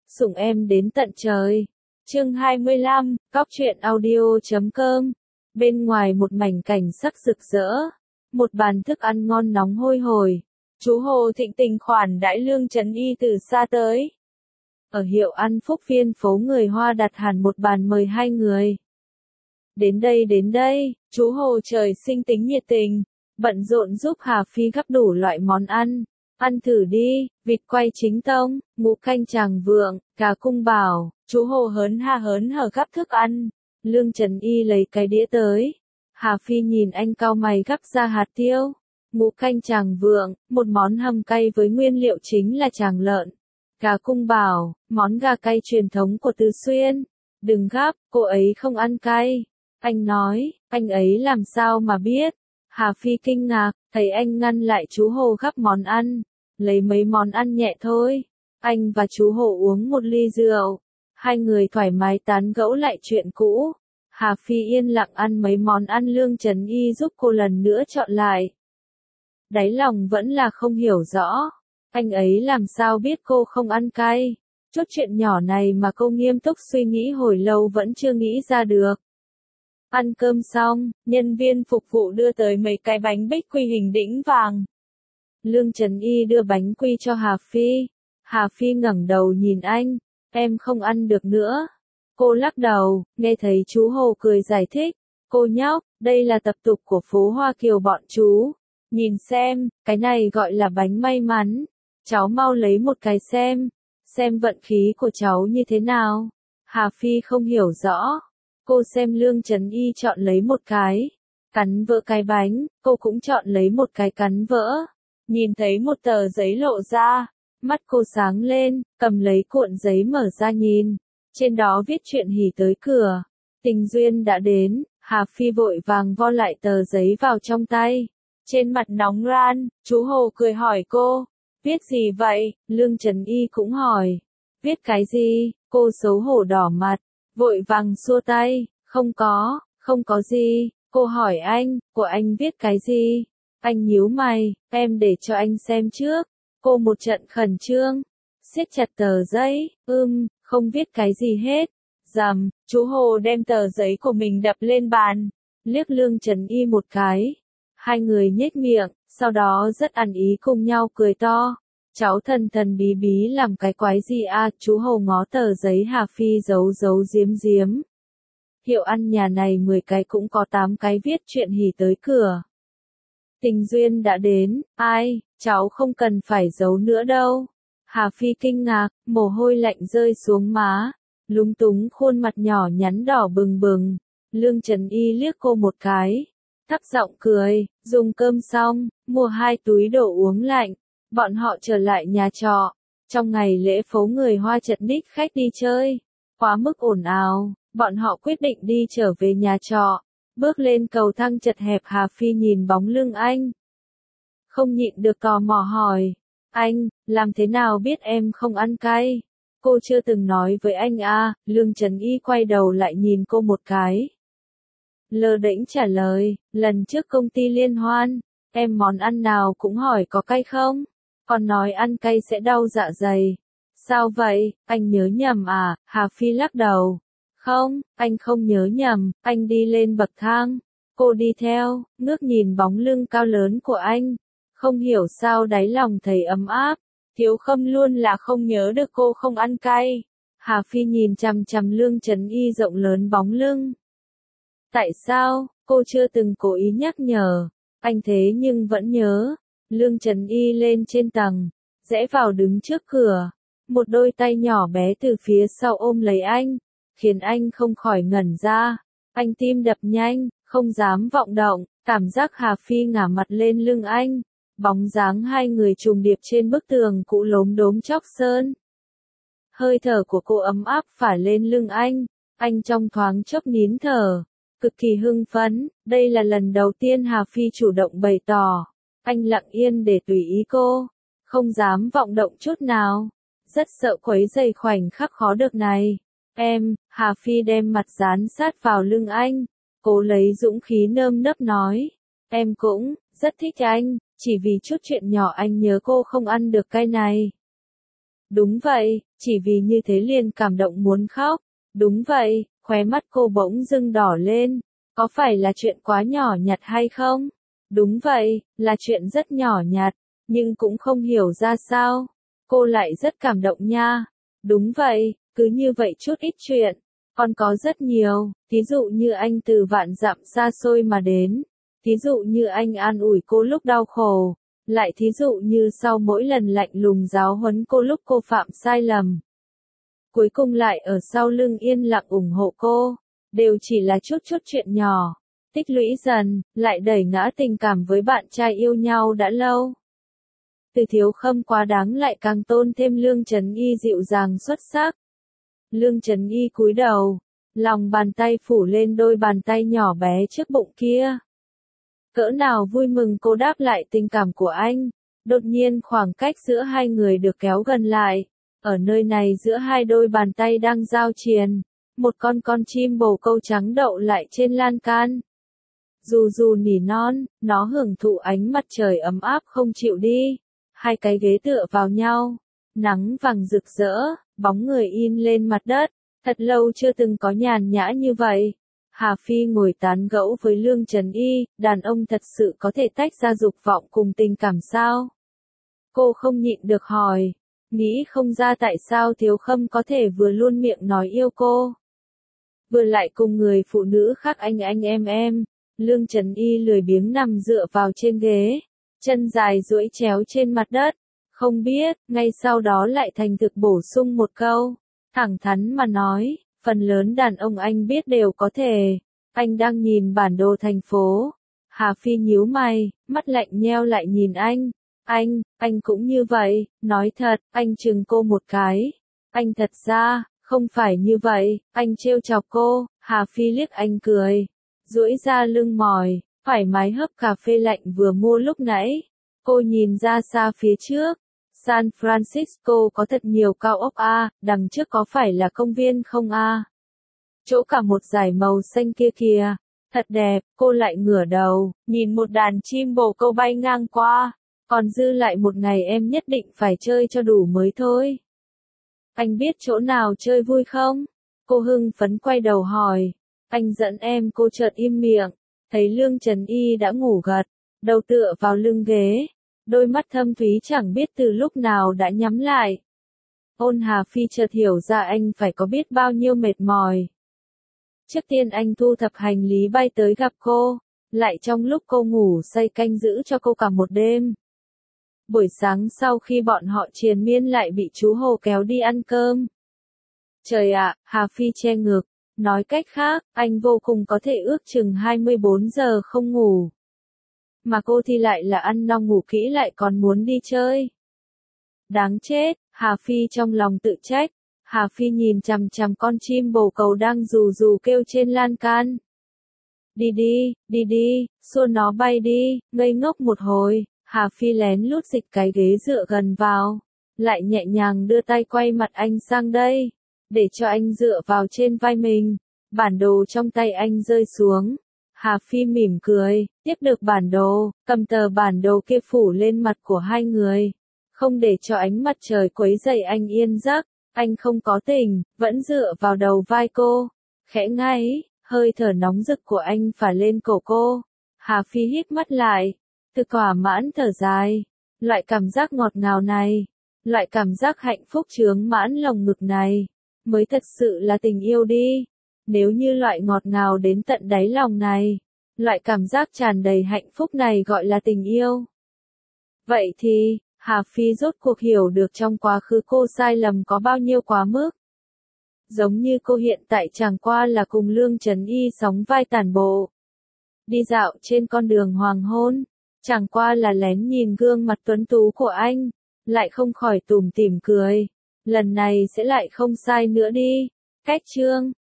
sủng em đến tận trời. Chương 25, Cóc truyện audio.com. Bên ngoài một mảnh cảnh sắc rực rỡ, một bàn thức ăn ngon nóng hôi hổi. Chú Hồ thịnh tình khoản đãi Lương Trấn Y từ xa tới. Ở hiệu ăn Phúc Viên phố người Hoa đặt hẳn một bàn mời hai người. Đến đây, chú Hồ trời sinh tính nhiệt tình, bận rộn giúp Hà Phi gắp đủ loại món ăn. Ăn thử đi, vịt quay chính tông, ngũ canh tràng vượng, cá cung bảo. Chú Hồ hớn hở gắp thức ăn. Lương Trấn Y lấy cái đĩa tới. Hà Phi nhìn anh cau mày gắp ra hạt tiêu. Ngũ canh tràng vượng, một món hầm cay với nguyên liệu chính là tràng lợn. Cá cung bảo, món gà cay truyền thống của Từ Xuyên. Đừng gắp, cô ấy không ăn cay. Anh nói, anh ấy làm sao mà biết. Hà Phi kinh ngạc, thấy anh ngăn lại chú Hồ gắp món ăn. Lấy mấy món ăn nhẹ thôi. Anh và chú Hồ uống một ly rượu. Hai người thoải mái tán gẫu lại chuyện cũ. Hà Phi yên lặng ăn mấy món ăn Lương Trấn Y giúp cô lần nữa chọn lại. Đáy lòng vẫn là không hiểu rõ. Anh ấy làm sao biết cô không ăn cay. Chút chuyện nhỏ này mà cô nghiêm túc suy nghĩ hồi lâu vẫn chưa nghĩ ra được. Ăn cơm xong, nhân viên phục vụ đưa tới mấy cái bánh bích quy hình đĩnh vàng. Lương Trấn Y đưa bánh quy cho Hà Phi. Hà Phi ngẩng đầu nhìn anh, em không ăn được nữa. Cô lắc đầu, nghe thấy chú Hồ cười giải thích. Cô nhóc, đây là tập tục của phố Hoa Kiều bọn chú. Nhìn xem, cái này gọi là bánh may mắn. Cháu mau lấy một cái xem vận khí của cháu như thế nào. Hà Phi không hiểu rõ. Cô xem Lương Trấn Y chọn lấy một cái. Cắn vỡ cái bánh, cô cũng chọn lấy một cái cắn vỡ. Nhìn thấy một tờ giấy lộ ra. Mắt cô sáng lên, cầm lấy cuộn giấy mở ra nhìn. Trên đó viết chuyện hỉ tới cửa. Tình duyên đã đến, Hà Phi vội vàng vo lại tờ giấy vào trong tay. Trên mặt nóng ran, chú Hồ cười hỏi cô. Viết gì vậy? Lương Trấn Y cũng hỏi. Viết cái gì? Cô xấu hổ đỏ mặt, vội vàng xua tay. Không có gì. Cô hỏi anh, của anh viết cái gì? Anh nhíu mày, em để cho anh xem trước. Cô một trận khẩn trương, siết chặt tờ giấy, không viết cái gì hết. Rầm, chú Hồ đem tờ giấy của mình đập lên bàn, liếc Lương Trấn Y một cái. Hai người nhếch miệng, sau đó rất ăn ý cùng nhau cười to. Cháu thần bí bí làm cái quái gì à? Chú Hồ ngó tờ giấy Hà Phi giấu giếm. Hiệu ăn nhà này 10 cái cũng có 8 cái viết chuyện hỉ tới cửa. Tình duyên đã đến, ai, cháu không cần phải giấu nữa đâu. Hà Phi kinh ngạc, mồ hôi lạnh rơi xuống má, lúng túng khuôn mặt nhỏ nhắn đỏ bừng bừng. Lương Trấn Y liếc cô một cái, thấp giọng cười, dùng cơm xong, mua 2 túi đồ uống lạnh. Bọn họ trở lại nhà trọ. Trong ngày lễ phố người Hoa chật ních khách đi chơi, quá mức ồn ào, bọn họ quyết định đi trở về nhà trọ. Bước lên cầu thang chật hẹp, Hà Phi nhìn bóng lưng anh. Không nhịn được tò mò hỏi. Anh, làm thế nào biết em không ăn cay? Cô chưa từng nói với anh à? Lương Trấn Y quay đầu lại nhìn cô một cái. Lơ đễnh trả lời, lần trước công ty liên hoan, em món ăn nào cũng hỏi có cay không? Còn nói ăn cay sẽ đau dạ dày. Sao vậy, anh nhớ nhầm à? Hà Phi lắc đầu. Không, anh không nhớ nhầm, anh đi lên bậc thang. Cô đi theo, ngước nhìn bóng lưng cao lớn của anh. Không hiểu sao đáy lòng thấy ấm áp. Thiếu Khâm luôn là không nhớ được cô không ăn cay. Hà Phi nhìn chằm chằm Lương Trấn Y rộng lớn bóng lưng. Tại sao, cô chưa từng cố ý nhắc nhở. Anh thế nhưng vẫn nhớ. Lương Trấn Y lên trên tầng, rẽ vào đứng trước cửa. Một đôi tay nhỏ bé từ phía sau ôm lấy anh, khiến anh không khỏi ngẩn ra. Anh tim đập nhanh, không dám vọng động, cảm giác Hà Phi ngả mặt lên lưng anh. Bóng dáng hai người trùng điệp trên bức tường cũ lốm đốm chóc sơn. Hơi thở của cô ấm áp phả lên lưng anh trong thoáng chốc nín thở, cực kỳ hưng phấn. Đây là lần đầu tiên Hà Phi chủ động bày tỏ. Anh lặng yên để tùy ý cô, không dám vọng động chút nào, rất sợ quấy rầy khoảnh khắc khó được này. Em, Hà Phi đem mặt dán sát vào lưng anh, cố lấy dũng khí nơm nớp nói. Em cũng, rất thích anh, chỉ vì chút chuyện nhỏ anh nhớ cô không ăn được cay này. Đúng vậy, chỉ vì như thế liền cảm động muốn khóc. Đúng vậy, khóe mắt cô bỗng dưng đỏ lên. Có phải là chuyện quá nhỏ nhặt hay không? Đúng vậy, là chuyện rất nhỏ nhặt, nhưng cũng không hiểu ra sao. Cô lại rất cảm động nha. Đúng vậy, cứ như vậy chút ít chuyện. Còn có rất nhiều, thí dụ như anh từ vạn dặm xa xôi mà đến. Thí dụ như anh an ủi cô lúc đau khổ. Lại thí dụ như sau mỗi lần lạnh lùng giáo huấn cô lúc cô phạm sai lầm. Cuối cùng lại ở sau lưng yên lặng ủng hộ cô. Đều chỉ là chút chút chuyện nhỏ. Tích lũy dần, lại đẩy ngã tình cảm với bạn trai yêu nhau đã lâu. Từ Thiếu Khâm quá đáng lại càng tôn thêm Lương Chấn Y dịu dàng xuất sắc. Lương Chấn Y cúi đầu, lòng bàn tay phủ lên đôi bàn tay nhỏ bé trước bụng kia. Cỡ nào vui mừng cô đáp lại tình cảm của anh. Đột nhiên khoảng cách giữa hai người được kéo gần lại. Ở nơi này giữa hai đôi bàn tay đang giao triền, một con chim bồ câu trắng đậu lại trên lan can. Dù dù nỉ non, nó hưởng thụ ánh mặt trời ấm áp không chịu đi. Hai cái ghế tựa vào nhau, nắng vàng rực rỡ, bóng người in lên mặt đất. Thật lâu chưa từng có nhàn nhã như vậy. Hà Phi ngồi tán gẫu với Lương Chấn Y, đàn ông thật sự có thể tách ra dục vọng cùng tình cảm sao? Cô không nhịn được hỏi, nghĩ không ra tại sao Thiếu Khâm có thể vừa luôn miệng nói yêu cô, vừa lại cùng người phụ nữ khác anh em. Lương Chấn Y lười biếng nằm dựa vào trên ghế, chân dài duỗi chéo trên mặt đất. Không biết, ngay sau đó lại thành thực bổ sung một câu, thẳng thắn mà nói, phần lớn đàn ông anh biết đều có thể. Anh đang nhìn bản đồ thành phố. Hà Phi nhíu mày, mắt lạnh nheo lại nhìn anh. Anh cũng như vậy, nói thật, anh chừng cô một cái. Anh thật ra, không phải như vậy, anh trêu chọc cô. Hà Phi liếc anh cười, duỗi ra lưng mỏi, thoải mái hớp cà phê lạnh vừa mua lúc nãy. Cô nhìn ra xa phía trước. San Francisco có thật nhiều cao ốc a, đằng trước có phải là công viên không a? Chỗ cả một dải màu xanh kia kìa, thật đẹp. Cô lại ngửa đầu, nhìn một đàn chim bồ câu bay ngang qua. Còn dư lại một ngày em nhất định phải chơi cho đủ mới thôi. Anh biết chỗ nào chơi vui không? Cô hưng phấn quay đầu hỏi. Anh dẫn em. Cô chợt im miệng, thấy Lương Chấn Y đã ngủ gật, đầu tựa vào lưng ghế. Đôi mắt thâm thúy chẳng biết từ lúc nào đã nhắm lại. Ôn Hà Phi chợt hiểu ra anh phải có biết bao nhiêu mệt mỏi. Trước tiên anh thu thập hành lý bay tới gặp cô, lại trong lúc cô ngủ say canh giữ cho cô cả một đêm. Buổi sáng sau khi bọn họ triền miên lại bị chú Hồ kéo đi ăn cơm. Trời ạ, Hà Phi che ngực, nói cách khác, anh vô cùng có thể ước chừng 24 giờ không ngủ. Mà cô thì lại là ăn no ngủ kỹ lại còn muốn đi chơi. Đáng chết, Hà Phi trong lòng tự trách. Hà Phi nhìn chằm chằm con chim bồ câu đang rù rù kêu trên lan can. Đi đi, xua nó bay đi. Ngây ngốc một hồi, Hà Phi lén lút dịch cái ghế dựa gần vào, lại nhẹ nhàng đưa tay quay mặt anh sang đây, để cho anh dựa vào trên vai mình. Bản đồ trong tay anh rơi xuống. Hà Phi mỉm cười, tiếp được bản đồ, cầm tờ bản đồ kia phủ lên mặt của hai người. Không để cho ánh mặt trời quấy rầy anh yên giấc, anh không có tỉnh, vẫn dựa vào đầu vai cô. Khẽ ngáy, hơi thở nóng rực của anh phả lên cổ cô. Hà Phi hít mắt lại, từ thỏa mãn thở dài. Loại cảm giác ngọt ngào này, loại cảm giác hạnh phúc chướng mãn lồng ngực này, mới thật sự là tình yêu đi. Nếu như loại ngọt ngào đến tận đáy lòng này, loại cảm giác tràn đầy hạnh phúc này gọi là tình yêu. Vậy thì, Hà Phi rốt cuộc hiểu được trong quá khứ cô sai lầm có bao nhiêu quá mức. Giống như cô hiện tại chẳng qua là cùng Lương Chấn Y sóng vai tản bộ. Đi dạo trên con đường hoàng hôn, chẳng qua là lén nhìn gương mặt tuấn tú của anh, lại không khỏi tủm tỉm cười. Lần này sẽ lại không sai nữa đi. Cách chương